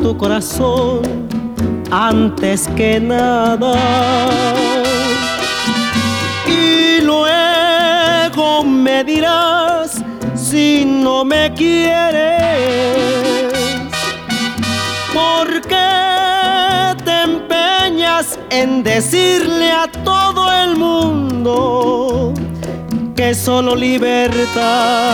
tu corazón antes que nada. Y luego me dirás si no me quieres. ¿Por qué te empeñas en decirle a todo el mundo que solo libertad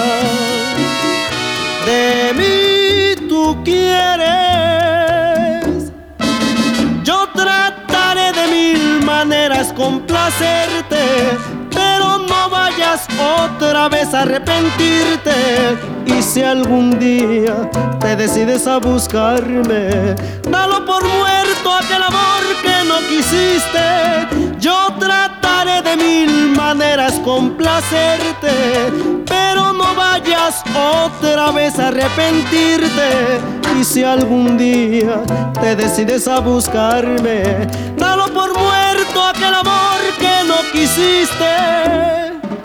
de mí tú quieres? Yo trataré de mil maneras complacerte, pero no vayas otra vez a arrepentirte. Y si algún día te decides a buscarme, dalo por muerto aquel amor que no quisiste. Yo trataré de mil maneras complacerte, pero no vayas otra vez a arrepentirte. Y si algún día te decides a buscarme, dalo por muerto aquel amor que no quisiste.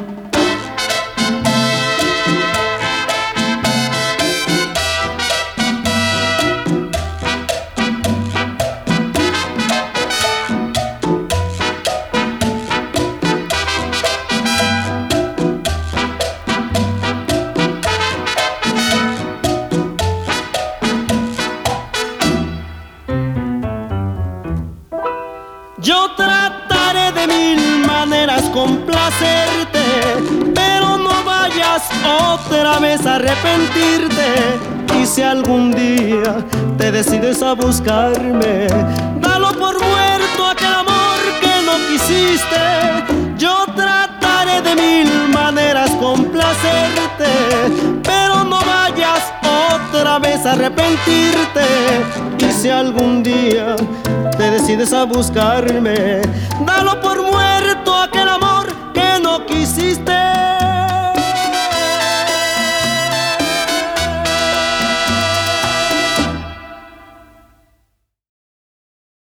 Yo trataré de mil maneras complacerte, pero no vayas otra vez a arrepentirte. Y si algún día te decides a buscarme, dalo por muerto aquel amor que no quisiste. Yo trataré de mil maneras complacerte, pero no vayas otra vez a arrepentirte. Y si algún día te decides a buscarme, dalo por muerto